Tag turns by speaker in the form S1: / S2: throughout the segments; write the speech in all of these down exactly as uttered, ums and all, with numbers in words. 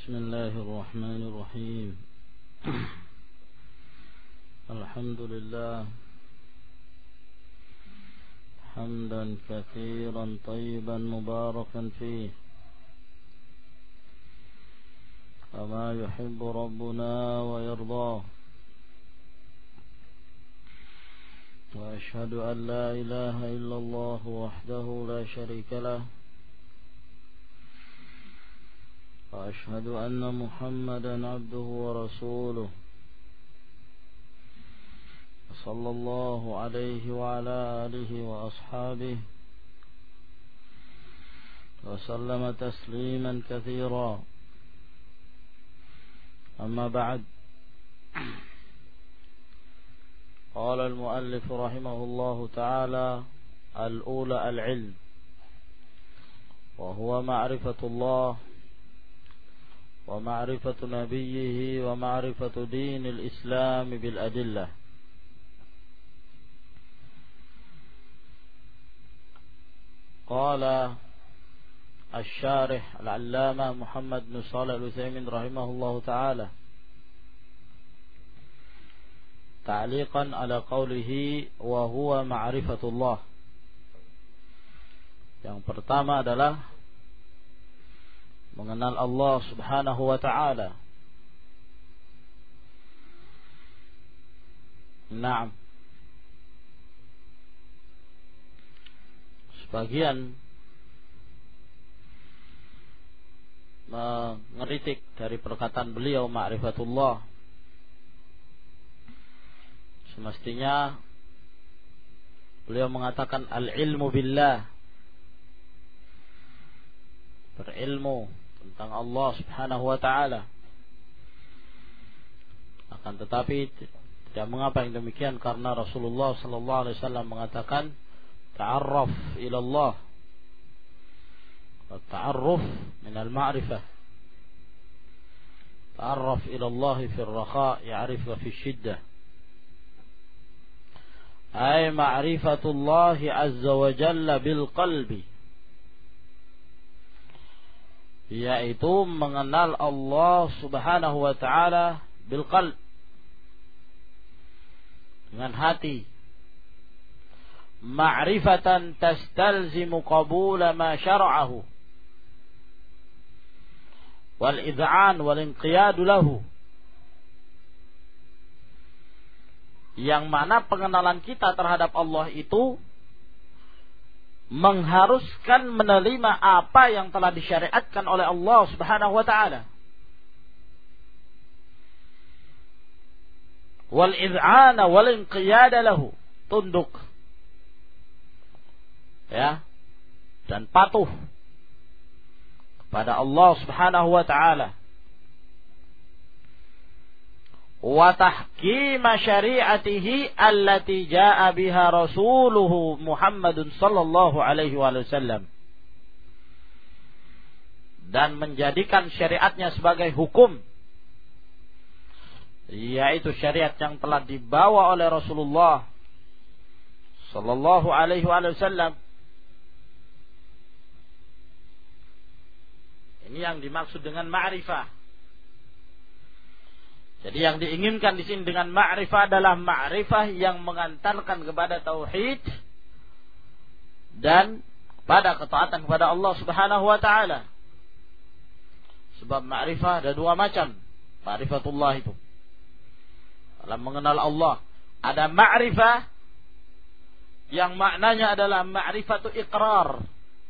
S1: بسم الله الرحمن الرحيم الحمد لله حمدا كثيرا طيبا مباركا فيه كما يحب ربنا ويرضاه وأشهد أن لا إله إلا الله وحده لا شريك له وأشهد أن محمدا عبده ورسوله صلى الله عليه وعلى آله وأصحابه وسلم تسليما كثيرا. أما بعد، قال المؤلف رحمه الله تعالى: الأولى العلم، وهو معرفة الله ومعرفة نبيه ومعرفة دين الإسلام بالأدلة. قال الشارح العلامة محمد بن صالح العثيمين رحمه الله تعالى تعليقا على قوله وهو معرفة الله. Yang pertama adalah mengenal Allah Subhanahu wa ta'ala. Naam. Sebagian mengeritik dari perkataan beliau ma'rifatullah. Semestinya beliau mengatakan al-ilmu billah, berilmu tentang Allah Subhanahu wa ta'ala. Akan tetapi tidak mengapa yang demikian, karena Rasulullah sallallahu alaihi wasallam mengatakan ta'arraf ila Allah. At-ta'arruf min al-ma'rifah. Ta'arraf ila Allah fi ar-rakha ya'rifka fi ash-shiddah. Ay ma'rifatullah azza wa jalla bil qalbi, yaitu mengenal Allah Subhanahu wa ta'ala bil qalb, dengan hati. Ma'rifatan tastalzimu qabula ma syara'ahu wal id'an wal inqiyadu lahu, yang mana pengenalan kita terhadap Allah itu mengharuskan menerima apa yang telah disyariatkan oleh Allah Subhanahu wa ta'ala. Wal id'ana wal inqiyada lahu, tunduk, ya, dan patuh kepada Allah Subhanahu wa ta'ala. Wa tahkima syari'atihi allati jaa'a biha rasuluhu Muhammadun sallallahu alaihi wasallam, dan menjadikan syariatnya sebagai hukum, yaitu syariat yang telah dibawa oleh Rasulullah sallallahu alaihi wasallam. Ini yang dimaksud dengan ma'rifah. Jadi yang diinginkan di sini dengan ma'rifah adalah ma'rifah yang mengantarkan kepada tauhid dan pada ketaatan kepada Allah Subhanahu wa ta'ala. Sebab ma'rifah ada dua macam. Ma'rifatullah itu, dalam mengenal Allah, ada ma'rifah yang maknanya adalah ma'rifatu iqrar.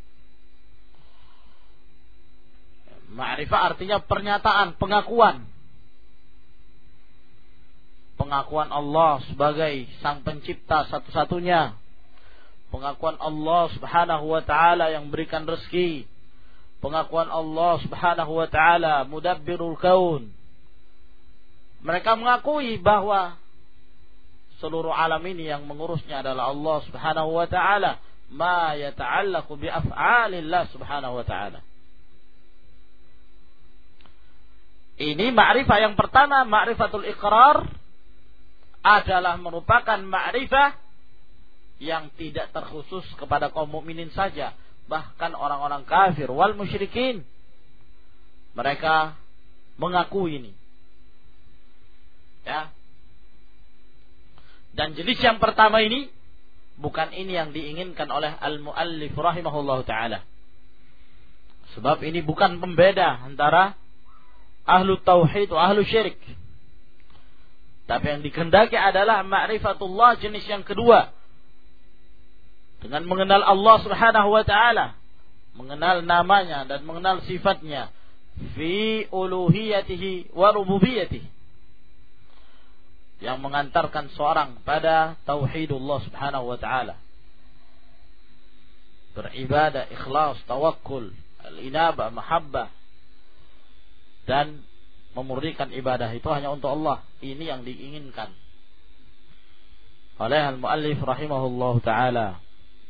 S1: Ma'rifah artinya pernyataan, pengakuan. Pengakuan Allah sebagai sang pencipta satu-satunya. Pengakuan Allah Subhanahu wa ta'ala yang berikan rezeki. Pengakuan Allah Subhanahu wa ta'ala mudabbirul kaun. Mereka mengakui bahwa seluruh alam ini yang mengurusnya adalah Allah Subhanahu wa ta'ala. Ma yata'allaqu bi af'alillah Subhanahu wa ta'ala. Ini ma'rifah yang pertama, ma'rifatul iqrar, adalah merupakan ma'rifah yang tidak terkhusus kepada kaum mukminin saja, bahkan orang-orang kafir wal musyrikin, mereka mengaku ini. Ya. Dan jenis yang pertama ini bukan ini yang diinginkan oleh al-muallif rahimahullahu taala. Sebab ini bukan pembeda antara ahlu tauhid wa ahlu syirik. Tapi yang dikehendaki adalah ma'rifatullah jenis yang kedua. Dengan mengenal Allah Subhanahu wa taala, mengenal namanya dan mengenal sifatnya fi uluhiyatihi wa rububiyatihi, yang mengantarkan seorang pada tauhidullah Subhanahu wa taala. Beribadah, ikhlas, tawakkul, al-inabah, mahabbah, dan memurnikan ibadah itu hanya untuk Allah. Ini yang diinginkan oleh al-muallif rahimahullahu taala.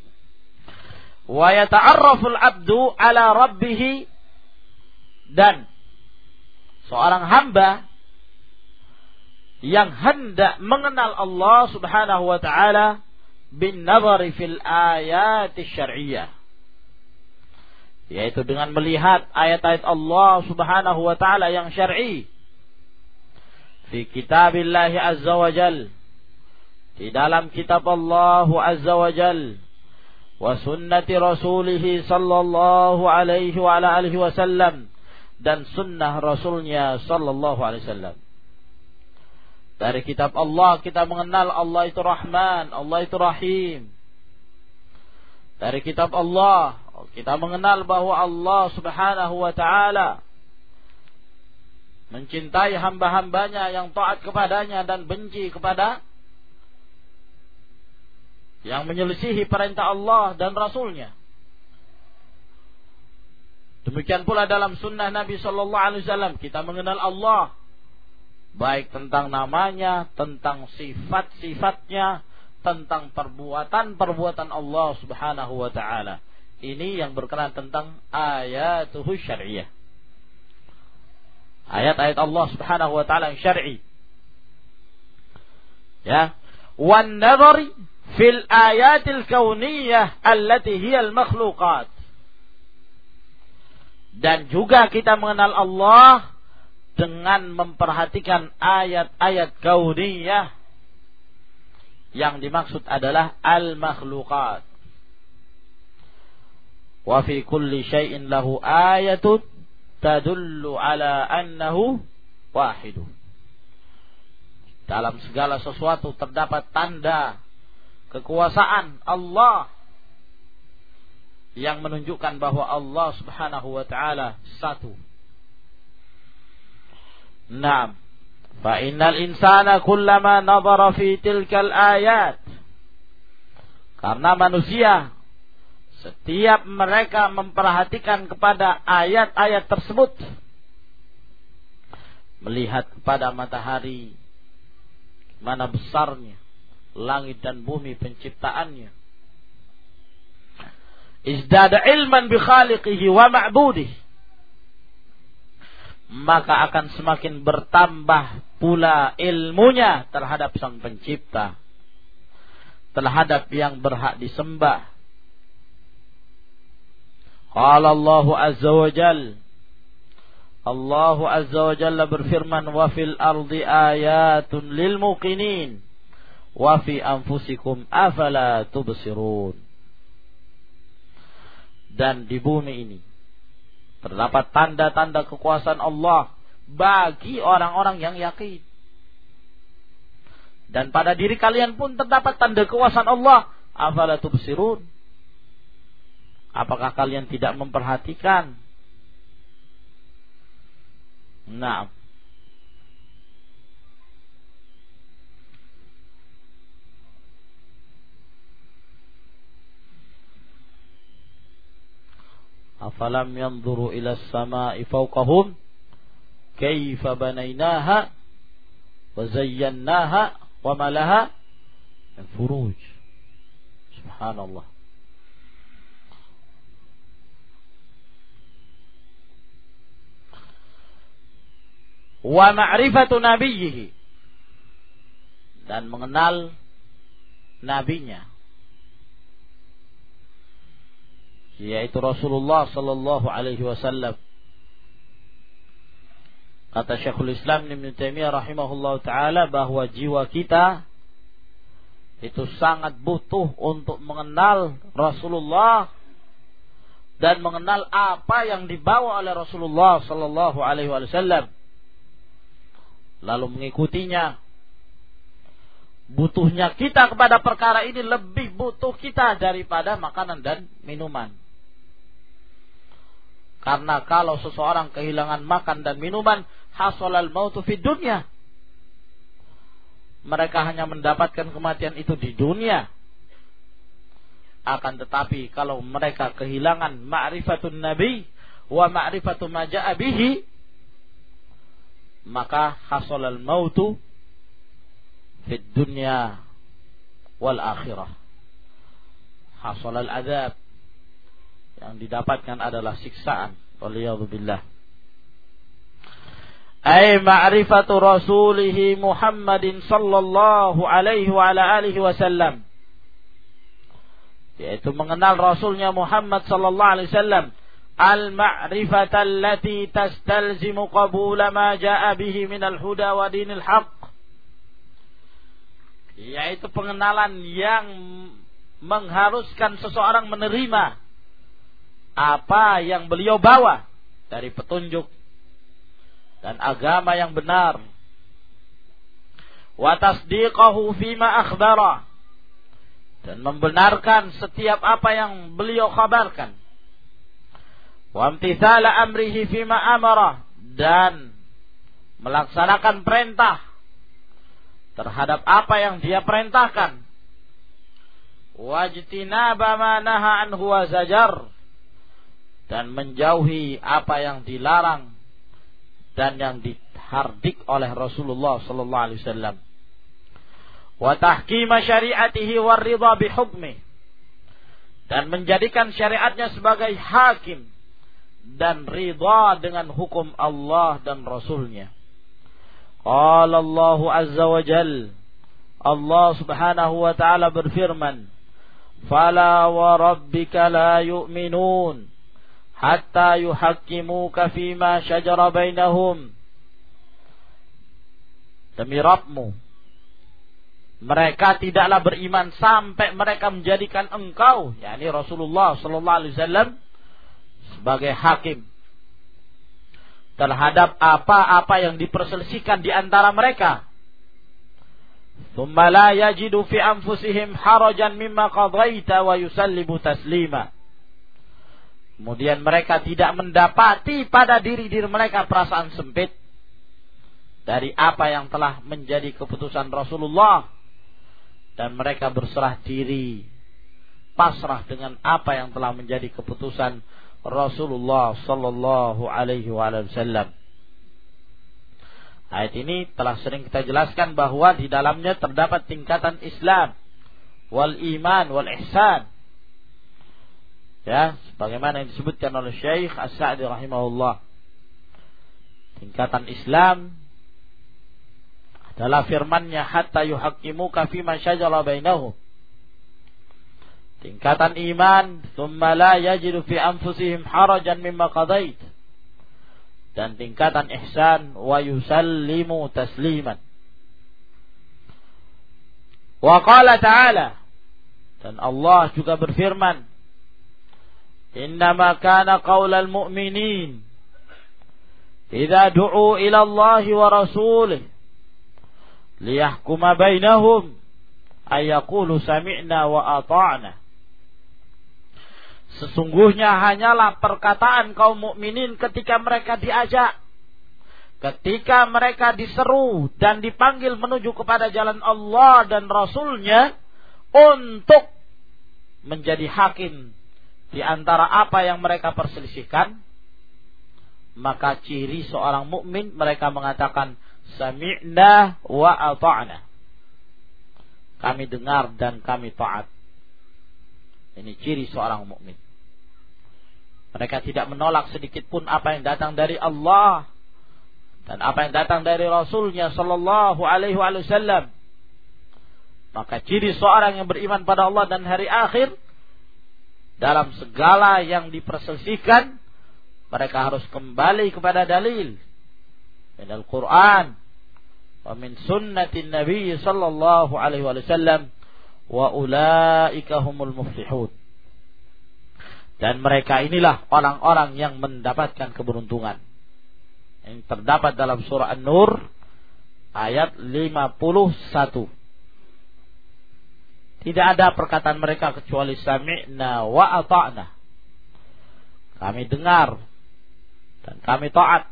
S1: Wa yata'arrafu al-'abdu 'ala rabbih, dan seorang hamba yang hendak mengenal Allah Subhanahu wa taala bin nazari fil ayat syar'iyyah, yaitu dengan melihat ayat-ayat Allah Subhanahu wa taala yang syar'i fi kitabillah azza wa jal, di dalam kitab Allah azza wa jal, wa sunnati rasulih sallallahu alaihi wa ala alihi wasallam, dan sunnah rasulnya sallallahu alaihi wasallam. Dari kitab Allah kita mengenal Allah itu Rahman, Allah itu Rahim. Dari kitab Allah kita mengenal bahwa Allah Subhanahu wa taala mencintai hamba-hambanya yang taat kepadanya dan benci kepada yang menyelisihi perintah Allah dan Rasulnya. Demikian pula dalam sunnah Nabi sallallahu alaihi wasallam kita mengenal Allah, baik tentang namanya, tentang sifat-sifatnya, tentang perbuatan-perbuatan Allah Subhanahu wa taala. Ini yang berkenaan tentang ayatuhu syar'iyyah. Ayat-ayat Allah Subhanahu wa taala yang syar'i. Ya. Wan nadhari fil ayatil kauniyah allati hiya al-makhluqat. Dan juga kita mengenal Allah dengan memperhatikan ayat-ayat kauniyah, yang dimaksud adalah al-makhluqat. Wa fi kulli syai'in lahu ayatun tadullu ala annahu wahidu. Dalam segala sesuatu terdapat tanda kekuasaan Allah yang menunjukkan bahwa Allah Subhanahu wa taala satu. Naam. Fa innal insana kullama nadhara fi tilkal ayat. Karena manusia setiap mereka memperhatikan kepada ayat-ayat tersebut, melihat kepada matahari, mana besarnya langit dan bumi penciptaannya, izdada ilman bi khaliqihi wa ma'budihi, maka akan semakin bertambah pula ilmunya terhadap sang pencipta, terhadap yang berhak disembah. Qala Allah azza wa jalla, Allah azza wa jalla berfirman, wa fil ardi ayatun lil muqinin wa fi anfusikum afala tubsirun. Dan di bumi ini terdapat tanda-tanda kekuasaan Allah bagi orang-orang yang yakin. Dan pada diri kalian pun terdapat tanda kekuasaan Allah. Afala tubsirun. Apakah kalian tidak memperhatikan? Nah, afalam yanzuru ila as-sama'i fawqahum kaifa banaynaha wa zayyanaha wa ma laha min furuj. Subhanallah. Wa ma'rifatu nabiyhi, dan mengenal nabinya, yaitu Rasulullah sallallahu alaihi wasallam. Kata Syekhul Islam Ibnu Taimiyah rahimahullah ta'ala bahwa jiwa kita itu sangat butuh untuk mengenal Rasulullah dan mengenal apa yang dibawa oleh Rasulullah sallallahu alaihi wasallam, lalu mengikutinya. Butuhnya kita kepada perkara ini lebih butuh kita daripada makanan dan minuman. Karena kalau seseorang kehilangan makan dan minuman, hasolal mautu fid dunya. Mereka hanya mendapatkan kematian itu di dunia. Akan tetapi kalau mereka kehilangan ma'rifatun nabi wa ma'rifatu ma ja'a bihi, maka hasolal mautu fid dunya wal akhirah. Hasolal azab, yang didapatkan adalah siksaan. Waliyadzubillah. Ay ma'rifatu rasulih Muhammadin sallallahu alaihi wa ala alihi wasallam, yaitu mengenal Rasulnya Muhammad sallallahu alaihi wasallam, al-ma'rifata allati tastalzimu qabula ma jaa bihi minal huda wa dinil haqq, yaitu pengenalan yang mengharuskan seseorang menerima apa yang beliau bawa dari petunjuk dan agama yang benar. Wa tasdiqahu fima akhbara, dan membenarkan setiap apa yang beliau kabarkan. Wa imtithala amrihi fima amara, dan melaksanakan perintah terhadap apa yang dia perintahkan. Wajtinaba ma naha anhu wa zajar, dan menjauhi apa yang dilarang dan yang dihardik oleh Rasulullah sallallahu alaihi wasallam. Wa tahkima syariatihi war ridha bi hukmi, dan menjadikan syariatnya sebagai hakim dan ridha dengan hukum Allah dan Rasulnya. Qala Allah azza wa jalla, Allah subhanahu wa ta'ala berfirman, fala wa rabbika la yu'minun hatta yuhakkimuka fima syajara bainahum. Demi Rabbmu, mereka tidaklah beriman sampai mereka menjadikan engkau, yakni Rasulullah sallallahu alaihi wasallam, sebagai hakim terhadap apa-apa yang diperselisihkan di antara mereka. Thumma la yajidu fi anfusihim harajan mimma qadaita wa yusallimu taslima. Kemudian mereka tidak mendapati pada diri-diri mereka perasaan sempit dari apa yang telah menjadi keputusan Rasulullah, dan mereka berserah diri, pasrah dengan apa yang telah menjadi keputusan Rasulullah sallallahu alaihi wasallam. Ayat ini telah sering kita jelaskan bahwa di dalamnya terdapat tingkatan Islam wal iman wal ihsan. Ya, sebagaimana yang disebutkan oleh Syekh As-Sa'di rahimahullah. Tingkatan Islam adalah firman-Nya, hatta yuhaqqimuka fima syajara bainahum. Tingkatan iman, thumma la yajidu fi anfusihim harajan mimma qadait. Dan tingkatan ihsan, wa yusallimu tasliman. Wa qala ta'ala, dan Allah juga berfirman, innama kana qaulal mu'minin idza du'u ila Allah wa rasulih liyahkuma bainahum ay yaqulu sami'na wa ata'na. Sesungguhnya hanyalah perkataan kaum mukminin ketika mereka diajak, ketika mereka diseru dan dipanggil menuju kepada jalan Allah dan Rasulnya untuk menjadi hakim di antara apa yang mereka perselisihkan, maka ciri seorang mukmin mereka mengatakan sami'na wa ata'na. Kami dengar dan kami taat. Ini ciri seorang mukmin. Mereka tidak menolak sedikit pun apa yang datang dari Allah dan apa yang datang dari Rasulnya sallallahu alaihi wasallam. Maka ciri seorang yang beriman pada Allah dan hari akhir, dalam segala yang diperselisihkan mereka harus kembali kepada dalil minal Qur'an wa min sunnatin Nabi sallallahu alaihi wasallam wa ulaika humul muflihun. Dan mereka inilah orang-orang yang mendapatkan keberuntungan. Yang terdapat dalam surah An-Nur ayat lima puluh satu. Tidak ada perkataan mereka kecuali sami'na wa ata'na. Kami dengar dan kami taat.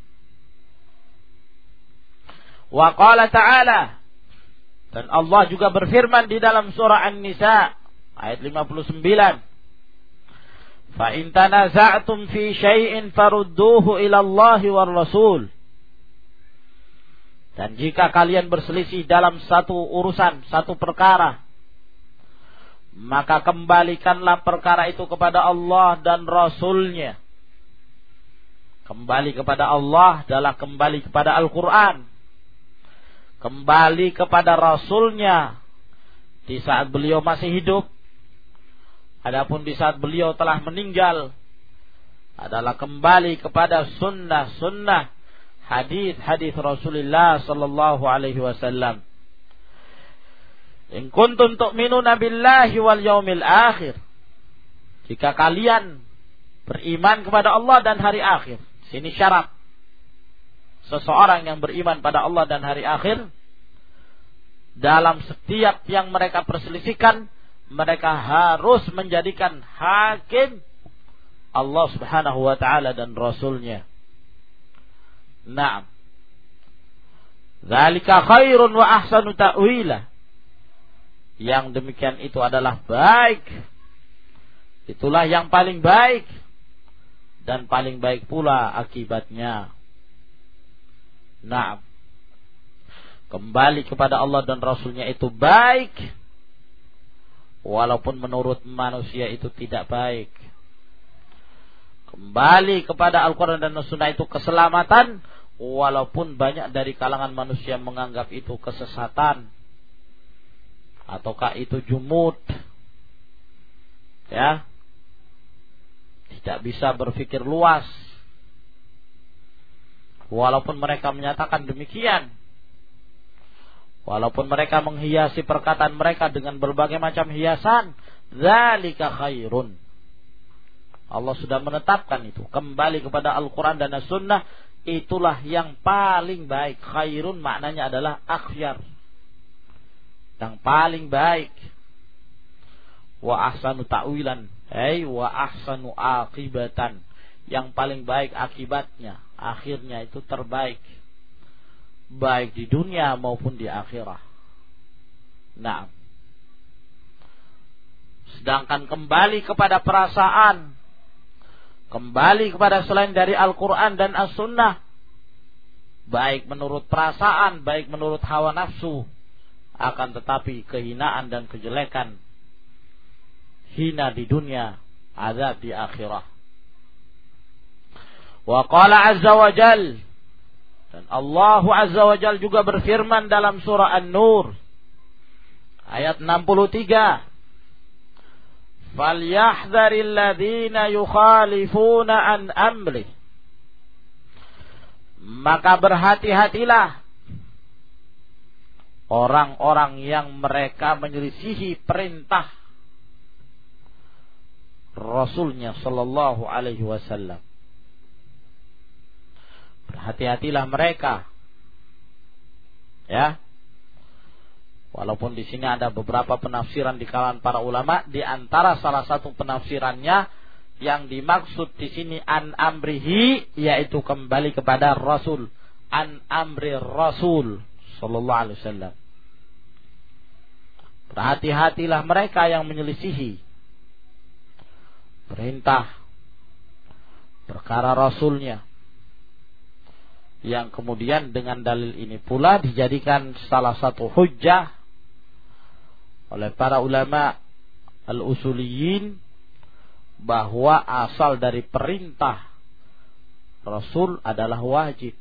S1: Wa qala ta'ala, dan Allah juga berfirman di dalam surah An-Nisa ayat lima puluh sembilan, fa in tanaza'tum fi syai'in farudduhu ila Allah war Rasul. Dan jika kalian berselisih dalam satu urusan, satu perkara, maka kembalikanlah perkara itu kepada Allah dan Rasulnya. Kembali kepada Allah adalah kembali kepada Al-Quran, kembali kepada Rasulnya di saat beliau masih hidup. Adapun di saat beliau telah meninggal adalah kembali kepada sunnah-sunnah, hadis-hadis Rasulullah sallallahu alaihi wasallam. In kuntum tu'minuna billahi wal yaumil akhir. Jika kalian beriman kepada Allah dan hari akhir. Sini syarat. Seseorang yang beriman pada Allah dan hari akhir, dalam setiap yang mereka perselisihkan, mereka harus menjadikan hakim Allah subhanahu wa ta'ala dan Rasulnya. Naam. Dzalika khairun wa ahsanu ta'wila. Yang demikian itu adalah baik. Itulah yang paling baik. Dan paling baik pula akibatnya. Naam. Kembali kepada Allah dan Rasulnya itu baik. Walaupun menurut manusia itu tidak baik. Kembali kepada Al-Quran dan Sunnah itu keselamatan. Walaupun banyak dari kalangan manusia menganggap itu kesesatan. Ataukah itu jumud. Ya. Tidak bisa berpikir luas. Walaupun mereka menyatakan demikian. Walaupun mereka menghiasi perkataan mereka dengan berbagai macam hiasan. Dzalika khairun. Allah sudah menetapkan itu. Kembali kepada Al-Quran dan As-Sunnah. Itulah yang paling baik. Khairun maknanya adalah akhyar. Yang paling baik. Wa ahsanu ta'wilan. Hey, wa ahsanu akibatan. Yang paling baik akibatnya. Akhirnya itu terbaik. Baik di dunia maupun di akhirat. Nah. Sedangkan kembali kepada perasaan, kembali kepada selain dari Al-Quran dan As-Sunnah, baik menurut perasaan, baik menurut hawa nafsu, akan tetapi kehinaan dan kejelekan. Hina di dunia, azab di akhirat. Wa qala azza wa jal, dan Allah azza wa jal juga berfirman dalam surah An-Nur ayat enam puluh tiga, falyahdharil ladzina yukhalifuna an amri, maka berhati-hatilah orang-orang yang mereka menyelisihi perintah Rasulnya sallallahu alaihi wasallam. Berhati-hatilah mereka. Ya. Walaupun di sini ada beberapa penafsiran di kalangan para ulama, di antara salah satu penafsirannya yang dimaksud di sini an amrihi, yaitu kembali kepada Rasul, an amri Rasul sallallahu alaihi wasallam. Berhati-hatilah mereka yang menyelisihi perintah perkara Rasulnya, yang kemudian dengan dalil ini pula dijadikan salah satu hujjah oleh para ulama al-usuliyin bahwa asal dari perintah Rasul adalah wajib.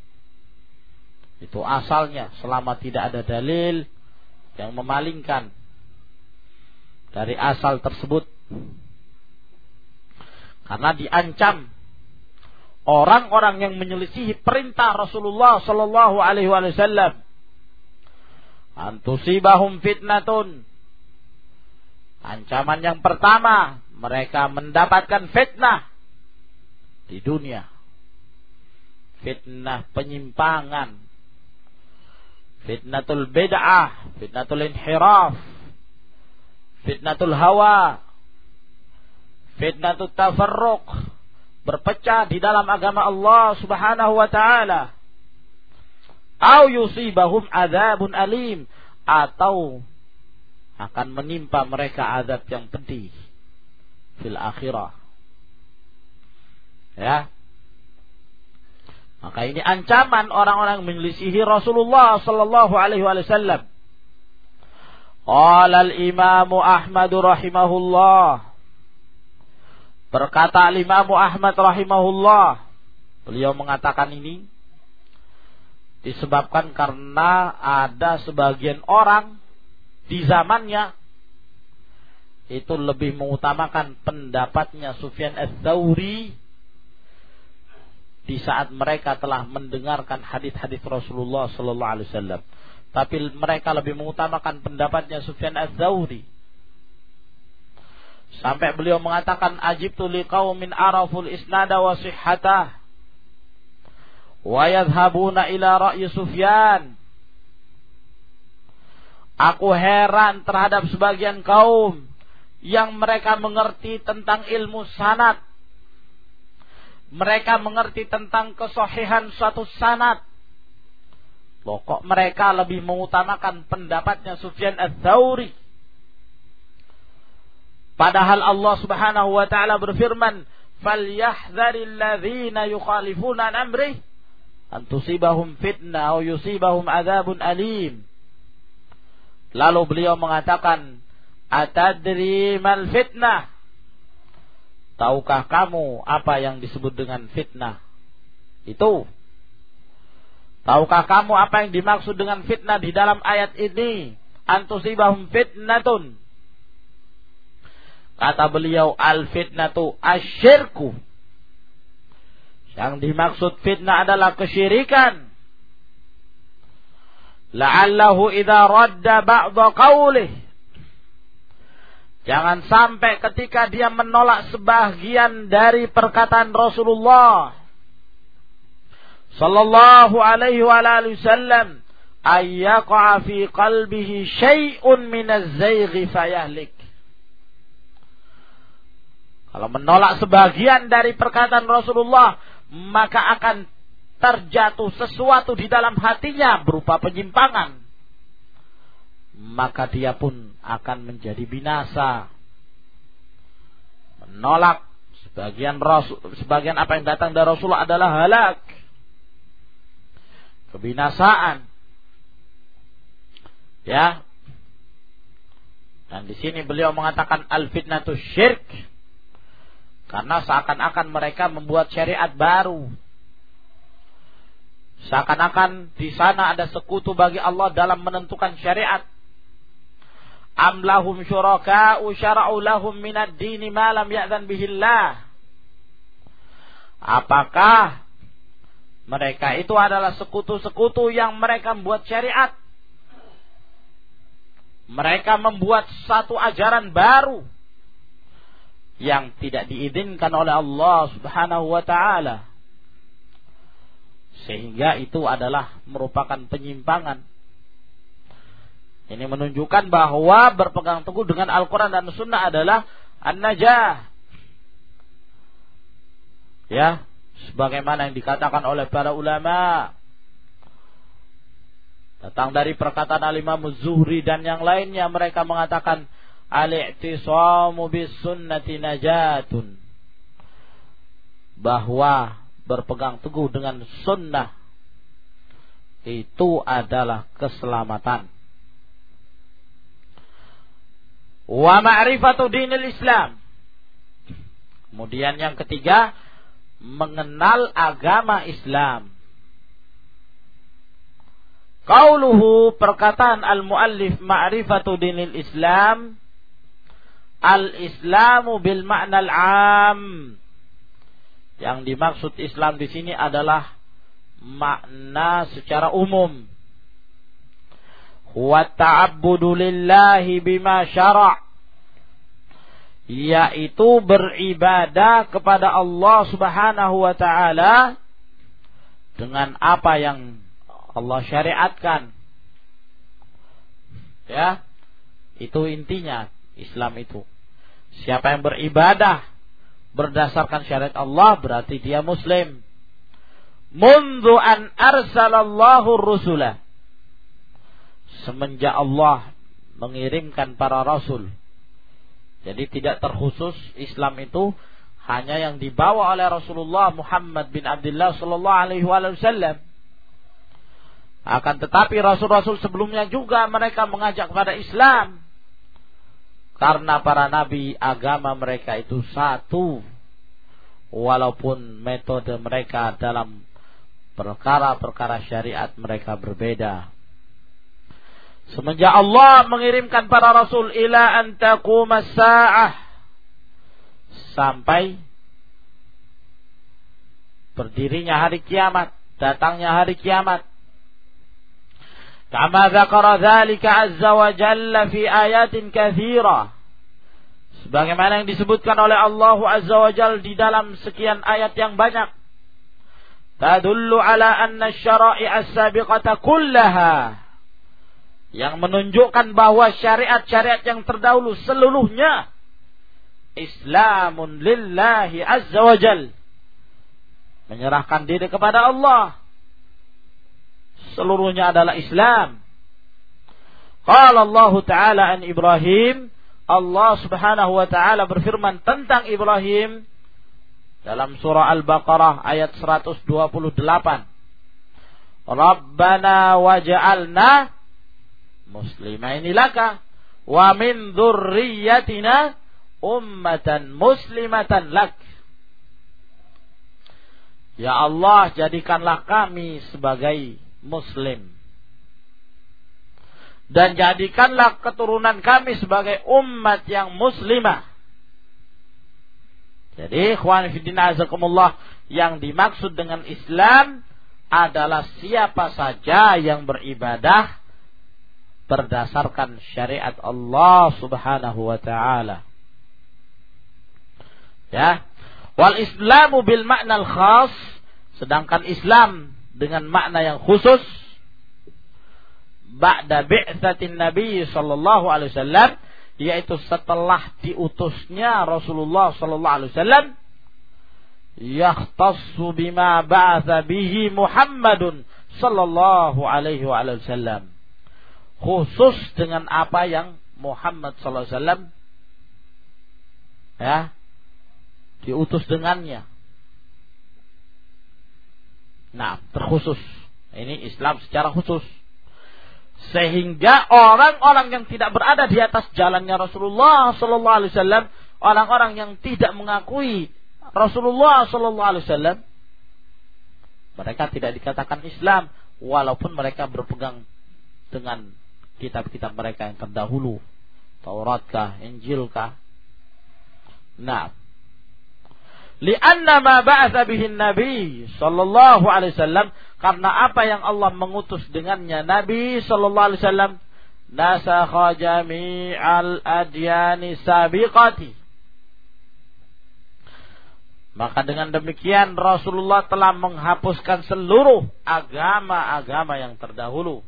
S1: Itu asalnya, selama tidak ada dalil yang memalingkan dari asal tersebut. Karena diancam orang-orang yang menyelisihi perintah Rasulullah sallallahu alaihi wasallam, antusibahum fitnatun. Ancaman yang pertama, mereka mendapatkan fitnah di dunia. Fitnah penyimpangan, fitnatul bid'ah, fitnatul inhiraf, fitnatul hawa, fitnatul tafarruq, berpecah di dalam agama Allah Subhanahu wa taala. Au yusibahum adzabun alim, atau akan menimpa mereka azab yang pedih fil akhirah. Ya. Maka ini ancaman orang-orang menyelisihi Rasulullah sallallahu alaihi wasallam. Qala al-Imam Ahmad rahimahullah. Berkata al-Imam Ahmad rahimahullah, beliau mengatakan ini disebabkan karena ada sebagian orang di zamannya itu lebih mengutamakan pendapatnya Sufyan ats-Tsauri di saat mereka telah mendengarkan hadis-hadis Rasulullah sallallahu alaihi wasallam. Tapi mereka lebih mengutamakan pendapatnya Sufyan ats-Tsauri. Sampai beliau mengatakan, ajibtu liqaumin araful isnada wa sihhatah wa yadhhabuna ila ra'yi Sufyan. Aku heran terhadap sebagian kaum yang mereka mengerti tentang ilmu sanad. Mereka mengerti tentang kesahihan suatu sanad. Loh, kok mereka lebih mengutamakan pendapatnya Sufyan ats-Tsauri? Padahal Allah Subhanahu wa taala berfirman, "Falyahdharil ladzina yukhalifuna an amrih an tusibahum fitnah aw yusibahum adzabun alim." Lalu beliau mengatakan, "Atadri mal fitnah?" Tahukah kamu apa yang disebut dengan fitnah? Itu. Tahukah kamu apa yang dimaksud dengan fitnah di dalam ayat ini? Antusibahum fitnatun. Kata beliau, al-fitnatu asyirku. Yang dimaksud fitnah adalah kesyirikan. La'allahu idza radda ba'dha qawlih. Jangan sampai ketika dia menolak sebagian dari perkataan Rasulullah sallallahu alaihi wa alihi wasallam, ayyaqa fi qalbihi syai'un min az-zayghi fayahlik. Kalau menolak sebagian dari perkataan Rasulullah, maka akan terjatuh sesuatu di dalam hatinya berupa penyimpangan, maka dia pun akan menjadi binasa. Menolak sebagian Rasul, sebagian apa yang datang dari Rasulullah adalah halak, kebinasaan. Ya. Dan di sini beliau mengatakan al-fitnatu syirk, karena seakan-akan mereka membuat syariat baru. Seakan-akan di sana ada sekutu bagi Allah dalam menentukan syariat. Am lahum syuraka'u syara'u lahum minad dini ma lam ya'zan bihillah. Apakah mereka itu adalah sekutu-sekutu yang mereka membuat syariat? Mereka membuat satu ajaran baru yang tidak diizinkan oleh Allah Subhanahu wa taala. Sehingga itu adalah merupakan penyimpangan. Ini menunjukkan bahwa berpegang teguh dengan Al-Quran dan Sunnah adalah an-najah. Ya, sebagaimana yang dikatakan oleh para ulama. Datang dari perkataan Al-Imam Az-Zuhri dan yang lainnya, mereka mengatakan al-i'tisamu bis sunnati najatun. Bahwa berpegang teguh dengan sunnah itu adalah keselamatan. Wa ma'rifatu dinil Islam. Kemudian yang ketiga, mengenal agama Islam. Qauluhu, perkataan al-muallif, ma'rifatu dinil Islam, al-Islamu bil ma'na al-'am, Yang dimaksud Islam di sini adalah makna secara umum. Huwa ta'abbudu lillahi bima syara', yaitu beribadah kepada Allah Subhanahu wa taala dengan apa yang Allah syariatkan. Ya, itu intinya Islam itu. Siapa yang beribadah berdasarkan syariat Allah berarti dia muslim. Mundu an arsalallahu rusulah, semenjak Allah mengirimkan para rasul. Jadi tidak terkhusus Islam itu hanya yang dibawa oleh Rasulullah Muhammad bin Abdullah sallallahu alaihi wasallam. Akan tetapi rasul-rasul sebelumnya juga mereka mengajak kepada Islam. Karena para nabi agama mereka itu satu, walaupun metode mereka dalam perkara-perkara syariat mereka berbeda. Semenjak Allah mengirimkan para rasul ila an taqumas saah, sampai berdirinya hari kiamat, datangnya hari kiamat. Kama dzakara dzalika azza wa jalla fi ayatin katsira, sebagaimana yang disebutkan oleh Allah azza wa jalla di dalam sekian ayat yang banyak. Tadullu ala anna asy-syara'i' as-sabiqata kullaha, yang menunjukkan bahwa syariat-syariat yang terdahulu seluruhnya Islamun lillahi azza wa jalla, menyerahkan diri kepada Allah. Seluruhnya adalah Islam. Qala Allah Ta'ala an Ibrahim, Allah Subhanahu wa Ta'ala berfirman tentang Ibrahim dalam surah Al-Baqarah ayat seratus dua puluh delapan. Rabbana waj'alna muslimaini laka wa min dzurriyyatina ummatan muslimatan lak. Ya Allah, jadikanlah kami sebagai muslim, dan jadikanlah keturunan kami sebagai umat yang muslimah. Jadi ikhwan fillah azakumullah, yang dimaksud dengan Islam adalah siapa saja yang beribadah berdasarkan syariat Allah Subhanahu wa taala. Ya. Wal Islamu bil makna al khas, sedangkan Islam dengan makna yang khusus ba'da bi'tsatin Nabi sallallahu alaihi wasallam, yaitu setelah diutusnya Rasulullah sallallahu alaihi wasallam, yakhtassu bima ba'atsa bihi Muhammadun sallallahu alaihi wasallam, khusus dengan apa yang Muhammad sallallahu alaihi wasallam ya diutus dengannya. Nah, terkhusus. Ini Islam secara khusus. Sehingga orang-orang yang tidak berada di atas jalannya Rasulullah sallallahu alaihi wasallam, orang-orang yang tidak mengakui Rasulullah sallallahu alaihi wasallam, mereka tidak dikatakan Islam walaupun mereka berpegang dengan kitab-kitab mereka yang terdahulu, Tauratkah, Injilkah. Nah, li'anna ma ba'atsa bihi Nabi sallallahu alaihi wasallam, karena apa yang Allah mengutus dengannya Nabi sallallahu alaihi wasallam, nasakha jami'al adyani sabiqati, maka dengan demikian Rasulullah telah menghapuskan seluruh agama-agama yang terdahulu.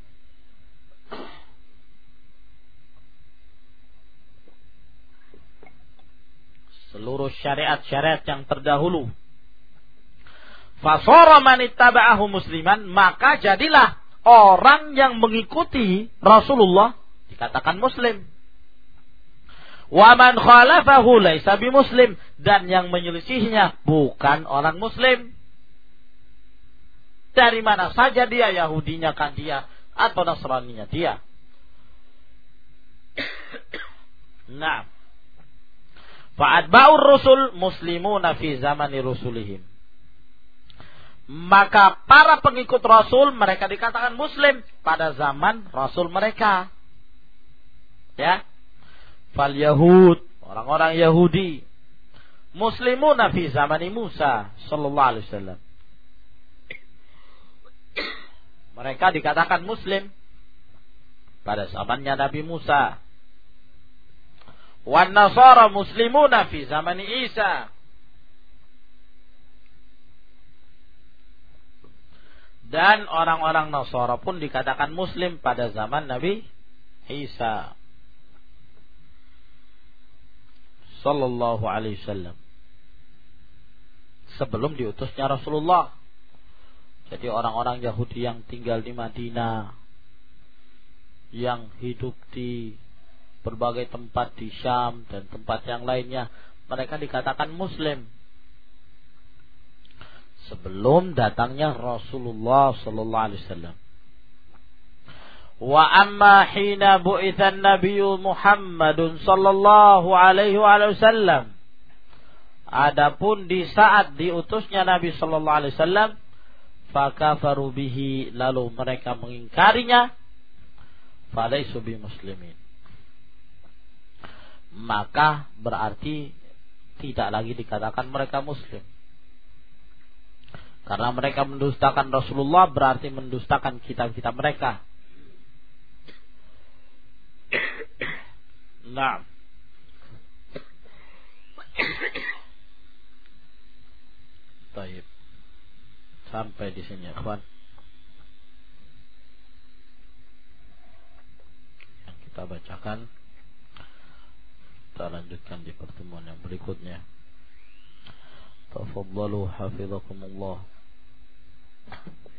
S1: Seluruh syariat-syariat yang terdahulu. Fasara man ittaba'ahu musliman, maka jadilah orang yang mengikuti Rasulullah dikatakan muslim. Wa man khalafahu laisa bimuslim, dan yang menyelisihinya bukan orang muslim. Dari mana saja dia, Yahudinya kan dia atau Nasraninya dia. Nah, fa'atba'ur rusul muslimuna fi zamani rusulihim, maka para pengikut Rasul mereka dikatakan muslim pada zaman Rasul mereka. Ya. Fal Yahud, orang-orang Yahudi, muslimuna fi zamani Musa sallallahu alaihi wasallam. Mereka dikatakan muslim pada zamannya Nabi Musa. Wan nasara muslimuna fi zamani Isa. Dan orang-orang Nasara pun dikatakan muslim pada zaman Nabi Isa sallallahu alaihi wasallam, sebelum diutusnya Rasulullah. Jadi orang-orang Yahudi yang tinggal di Madinah, yang hidup di berbagai tempat di Syam dan tempat yang lainnya, mereka dikatakan muslim sebelum datangnya Rasulullah sallallahu alaihi wasallam. Wa amma hina bu'itha an-nabiy Muhammadun sallallahu alaihi wasallam, adapun di saat diutusnya Nabi sallallahu alaihi wasallam, fakafaru bihi, lalu mereka mengingkarinya, falaisu bi muslimin, maka berarti tidak lagi dikatakan mereka muslim. Karena mereka mendustakan Rasulullah, berarti mendustakan kitab-kitab mereka. Nah, baik, sampai di sini, ikhwan. Yang kita bacakan, kita lanjutkan di pertemuan yang berikutnya. Tafadhalu hafizakumullah.